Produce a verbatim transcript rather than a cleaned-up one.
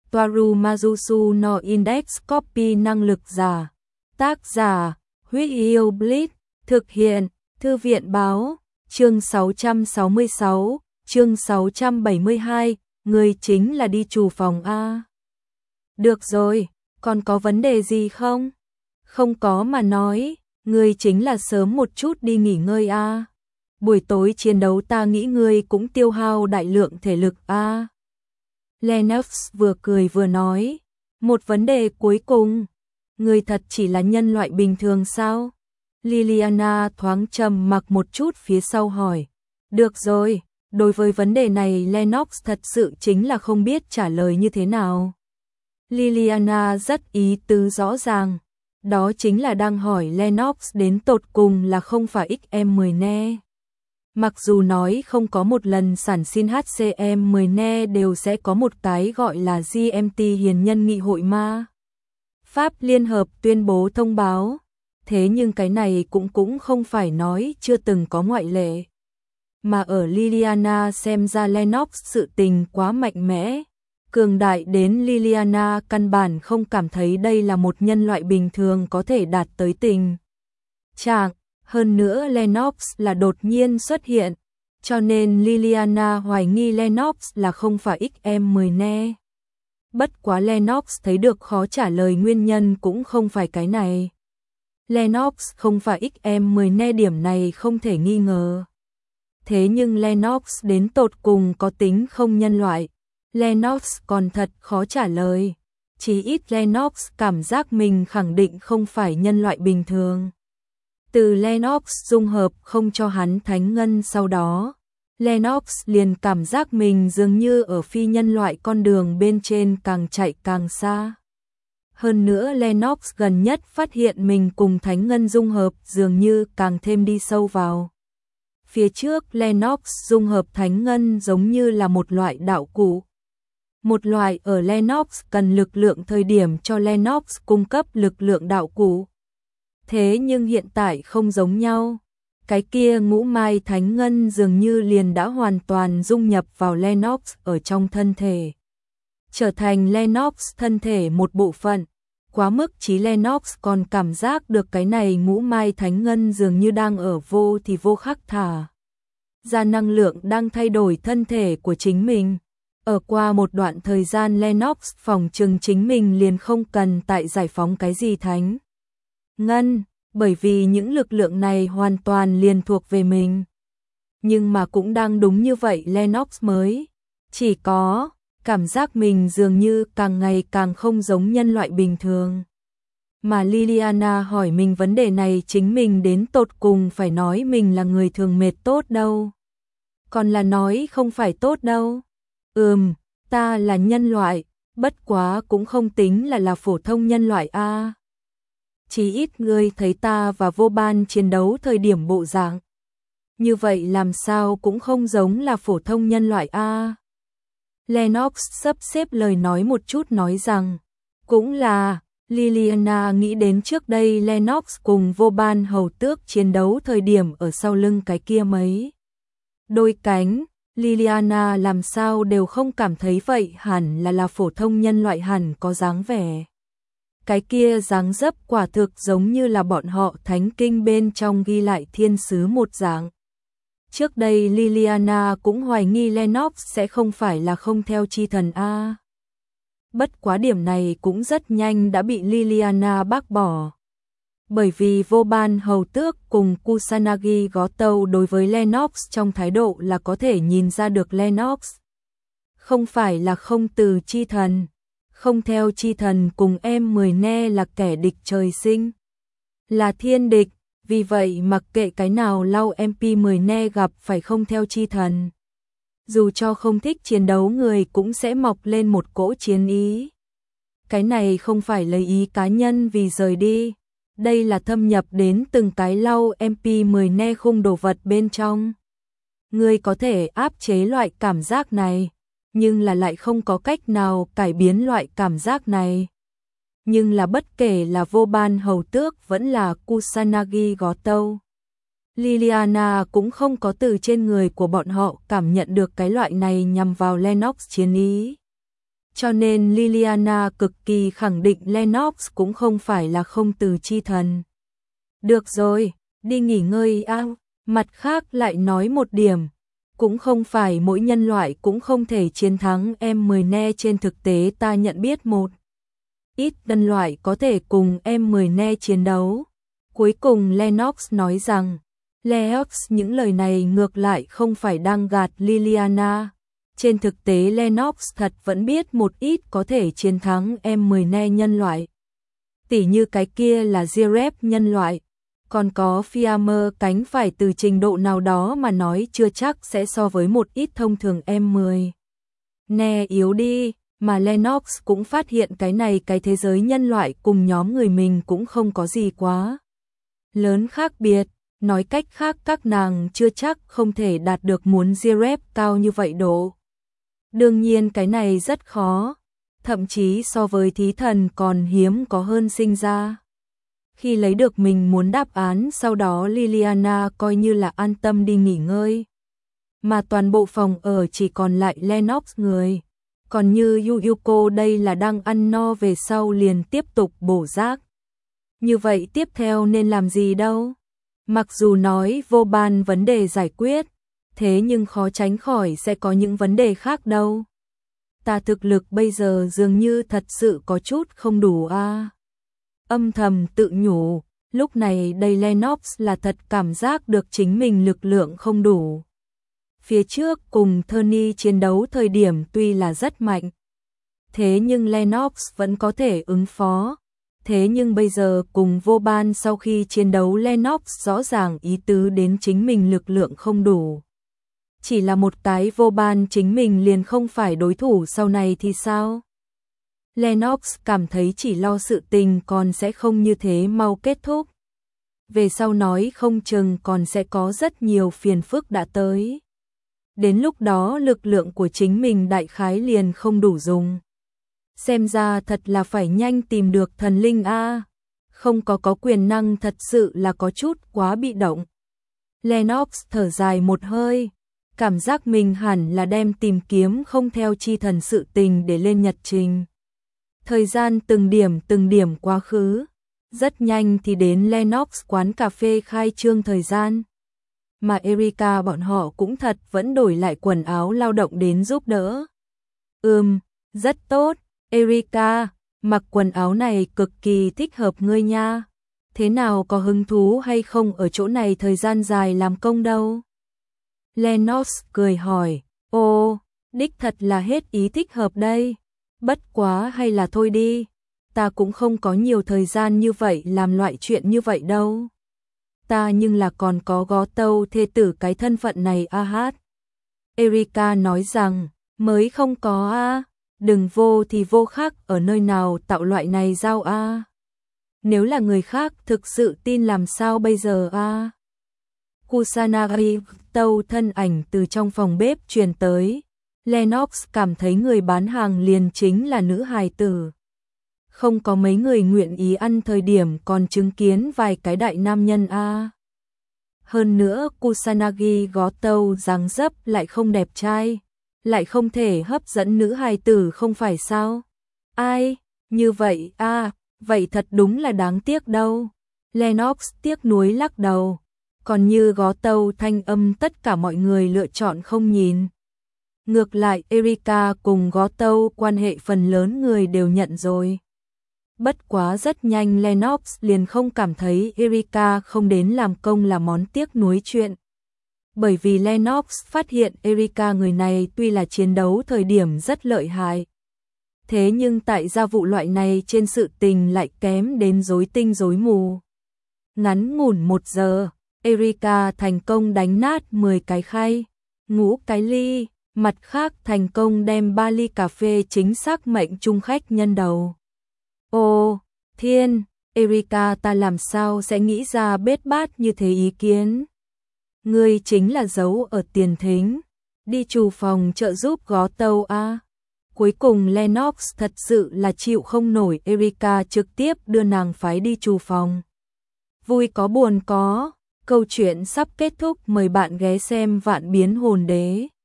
Toaru Majusu no Index Copy năng lực giả. Tác giả, Huyết Yêu Blitz, thực hiện, Thư viện báo, chương sáu trăm sáu mươi sáu, chương sáu trăm bảy mươi hai, người chính là đi chủ phòng A. Được rồi, còn có vấn đề gì không? Không có mà nói, người chính là sớm một chút đi nghỉ ngơi A. Buổi tối chiến đấu ta nghĩ ngươi cũng tiêu hao đại lượng thể lực A. Lennox vừa cười vừa nói, một vấn đề cuối cùng, người thật chỉ là nhân loại bình thường sao? Liliana thoáng trầm mặc một chút phía sau hỏi, được rồi, đối với vấn đề này Lennox thật sự chính là không biết trả lời như thế nào. Liliana rất ý tứ rõ ràng, đó chính là đang hỏi Lennox đến tột cùng là không phải ích em mười ne. Mặc dù nói không có một lần sản sinh hát xê em mười ne đều sẽ có một cái gọi là giê em tê hiền nhân nghị hội ma Pháp Liên Hợp tuyên bố thông báo, thế nhưng cái này cũng cũng không phải nói chưa từng có ngoại lệ. Mà ở Liliana xem ra Lennox sự tình quá mạnh mẽ, cường đại đến Liliana căn bản không cảm thấy đây là một nhân loại bình thường có thể đạt tới tình trạng. Hơn nữa Lennox là đột nhiên xuất hiện, cho nên Liliana hoài nghi Lennox là không phải ích em mười ne. Bất quá Lennox thấy được khó trả lời nguyên nhân cũng không phải cái này. Lennox không phải ích em mười ne điểm này không thể nghi ngờ. Thế nhưng Lennox đến tột cùng có tính không nhân loại. Lennox còn thật khó trả lời. Chỉ ít Lennox cảm giác mình khẳng định không phải nhân loại bình thường. Từ Lennox dung hợp không cho hắn thánh ngân sau đó, Lennox liền cảm giác mình dường như ở phi nhân loại con đường bên trên càng chạy càng xa. Hơn nữa Lennox gần nhất phát hiện mình cùng thánh ngân dung hợp dường như càng thêm đi sâu vào. Phía trước Lennox dung hợp thánh ngân giống như là một loại đạo cụ. Một loại ở Lennox cần lực lượng thời điểm cho Lennox cung cấp lực lượng đạo cụ. Thế nhưng hiện tại không giống nhau. Cái kia ngũ mai thánh ngân dường như liền đã hoàn toàn dung nhập vào Lennox ở trong thân thể. Trở thành Lennox thân thể một bộ phận. Quá mức chí Lennox còn cảm giác được cái này ngũ mai thánh ngân dường như đang ở vô thì vô khắc thả ra năng lượng đang thay đổi thân thể của chính mình. Ở qua một đoạn thời gian Lennox phòng trừng chính mình liền không cần tại giải phóng cái gì thánh ngân, bởi vì những lực lượng này hoàn toàn liền thuộc về mình. Nhưng mà cũng đang đúng như vậy Lennox mới chỉ có cảm giác mình dường như càng ngày càng không giống nhân loại bình thường. Mà Liliana hỏi mình vấn đề này chính mình đến tột cùng phải nói mình là người thường mệt tốt đâu. Còn là nói không phải tốt đâu. Ừm, ta là nhân loại, bất quá cũng không tính là là phổ thông nhân loại a. Chỉ ít ngươi thấy ta và vô ban chiến đấu thời điểm bộ dạng. Như vậy làm sao cũng không giống là phổ thông nhân loại a. Lennox sắp xếp lời nói một chút nói rằng, cũng là, Liliana nghĩ đến trước đây Lennox cùng vô ban hầu tước chiến đấu thời điểm ở sau lưng cái kia mấy đôi cánh, Liliana làm sao đều không cảm thấy vậy hẳn là là phổ thông nhân loại hẳn có dáng vẻ. Cái kia dáng dấp quả thực giống như là bọn họ thánh kinh bên trong ghi lại thiên sứ một dạng. Trước đây Liliana cũng hoài nghi Lennox sẽ không phải là không theo chi thần A. Bất quá điểm này cũng rất nhanh đã bị Liliana bác bỏ. Bởi vì vô ban hầu tước cùng Kusanagi gó tâu đối với Lennox trong thái độ là có thể nhìn ra được Lennox không phải là không từ chi thần. Không theo chi thần cùng em mười ne là kẻ địch trời sinh. Là thiên địch, vì vậy mặc kệ cái nào lau em pê mười ne gặp phải không theo chi thần. Dù cho không thích chiến đấu người cũng sẽ mọc lên một cỗ chiến ý. Cái này không phải lấy ý cá nhân vì rời đi. Đây là thâm nhập đến từng cái lau em pê mười ne khung đồ vật bên trong. Người có thể áp chế loại cảm giác này. Nhưng là lại không có cách nào cải biến loại cảm giác này. Nhưng là bất kể là vô ban hầu tước vẫn là Kusanagi gó tâu. Liliana cũng không có từ trên người của bọn họ cảm nhận được cái loại này nhằm vào Lennox chiến ý. Cho nên Liliana cực kỳ khẳng định Lennox cũng không phải là không từ chi thần. Được rồi, đi nghỉ ngơi à. Mặt khác lại nói một điểm, cũng không phải mỗi nhân loại cũng không thể chiến thắng em mười ne, trên thực tế ta nhận biết một ít nhân loại có thể cùng em mười ne chiến đấu. Cuối cùng Lennox nói rằng, Lennox những lời này ngược lại không phải đang gạt Liliana. Trên thực tế Lennox thật vẫn biết một ít có thể chiến thắng em mười ne nhân loại. Tỉ như cái kia là giraffe nhân loại. Còn có Fiamer cánh phải từ trình độ nào đó mà nói chưa chắc sẽ so với một ít thông thường em mười ne yếu đi, mà Lennox cũng phát hiện cái này cái thế giới nhân loại cùng nhóm người mình cũng không có gì quá lớn khác biệt, nói cách khác các nàng chưa chắc không thể đạt được muốn giraffe cao như vậy độ. Đương nhiên cái này rất khó, thậm chí so với thí thần còn hiếm có hơn sinh ra. Khi lấy được mình muốn đáp án, sau đó Liliana coi như là an tâm đi nghỉ ngơi. Mà toàn bộ phòng ở chỉ còn lại Lennox người. Còn như Yuyuko đây là đang ăn no về sau liền tiếp tục bổ rác. Như vậy tiếp theo nên làm gì đâu? Mặc dù nói vô ban vấn đề giải quyết, thế nhưng khó tránh khỏi sẽ có những vấn đề khác đâu. Ta thực lực bây giờ dường như thật sự có chút không đủ a. À. Âm thầm tự nhủ, lúc này đây Lennox là thật cảm giác được chính mình lực lượng không đủ. Phía trước cùng Tony chiến đấu thời điểm tuy là rất mạnh, thế nhưng Lennox vẫn có thể ứng phó. Thế nhưng bây giờ cùng vô ban sau khi chiến đấu Lennox rõ ràng ý tứ đến chính mình lực lượng không đủ. Chỉ là một cái vô ban chính mình liền không phải đối thủ sau này thì sao? Lennox cảm thấy chỉ lo sự tình còn sẽ không như thế mau kết thúc. Về sau nói không chừng còn sẽ có rất nhiều phiền phức đã tới. Đến lúc đó lực lượng của chính mình đại khái liền không đủ dùng. Xem ra thật là phải nhanh tìm được thần linh a. Không có có quyền năng thật sự là có chút quá bị động. Lennox thở dài một hơi, cảm giác mình hẳn là đem tìm kiếm không theo chi thần sự tình để lên nhật trình. Thời gian từng điểm từng điểm quá khứ, rất nhanh thì đến Lennox quán cà phê khai trương thời gian. Mà Erika bọn họ cũng thật vẫn đổi lại quần áo lao động đến giúp đỡ. Ừm, rất tốt, Erika, mặc quần áo này cực kỳ thích hợp ngươi nha. Thế nào, có hứng thú hay không ở chỗ này thời gian dài làm công đâu? Lennox cười hỏi, ô, đích thật là hết ý thích hợp đây. Bất quá hay là thôi đi, ta cũng không có nhiều thời gian như vậy làm loại chuyện như vậy đâu. Ta nhưng là còn có gó tâu thê tử cái thân phận này a hát. Erika nói rằng, mới không có a, đừng vô thì vô khác ở nơi nào tạo loại này giao a. Nếu là người khác thực sự tin làm sao bây giờ a. Kusanagi tâu thân ảnh từ trong phòng bếp truyền tới. Lennox cảm thấy người bán hàng liền chính là nữ hài tử. Không có mấy người nguyện ý ăn thời điểm còn chứng kiến vài cái đại nam nhân a. Hơn nữa Kusanagi gó tâu dáng dấp lại không đẹp trai, lại không thể hấp dẫn nữ hài tử không phải sao? Ai, như vậy a, vậy thật đúng là đáng tiếc đâu. Lennox tiếc nuối lắc đầu. Còn như gó tâu thanh âm tất cả mọi người lựa chọn không nhìn. Ngược lại Erika cùng gó tâu quan hệ phần lớn người đều nhận rồi. Bất quá rất nhanh Lennox liền không cảm thấy Erika không đến làm công là món tiếc nuối chuyện. Bởi vì Lennox phát hiện Erika người này tuy là chiến đấu thời điểm rất lợi hại. Thế nhưng tại gia vụ loại này trên sự tình lại kém đến rối tinh rối mù. Ngắn ngủn một giờ, Erika thành công đánh nát mười cái khay, ngũ cái ly, mặt khác thành công đem ba ly cà phê chính xác mệnh trung khách nhân đầu. Ô, thiên, Erika ta làm sao sẽ nghĩ ra bết bát như thế ý kiến. Ngươi chính là giấu ở tiền thính, đi chủ phòng trợ giúp gó tâu a. Cuối cùng Lennox thật sự là chịu không nổi Erika trực tiếp đưa nàng phái đi chủ phòng. Vui có buồn có, câu chuyện sắp kết thúc, mời bạn ghé xem Vạn Biến Hồn Đế.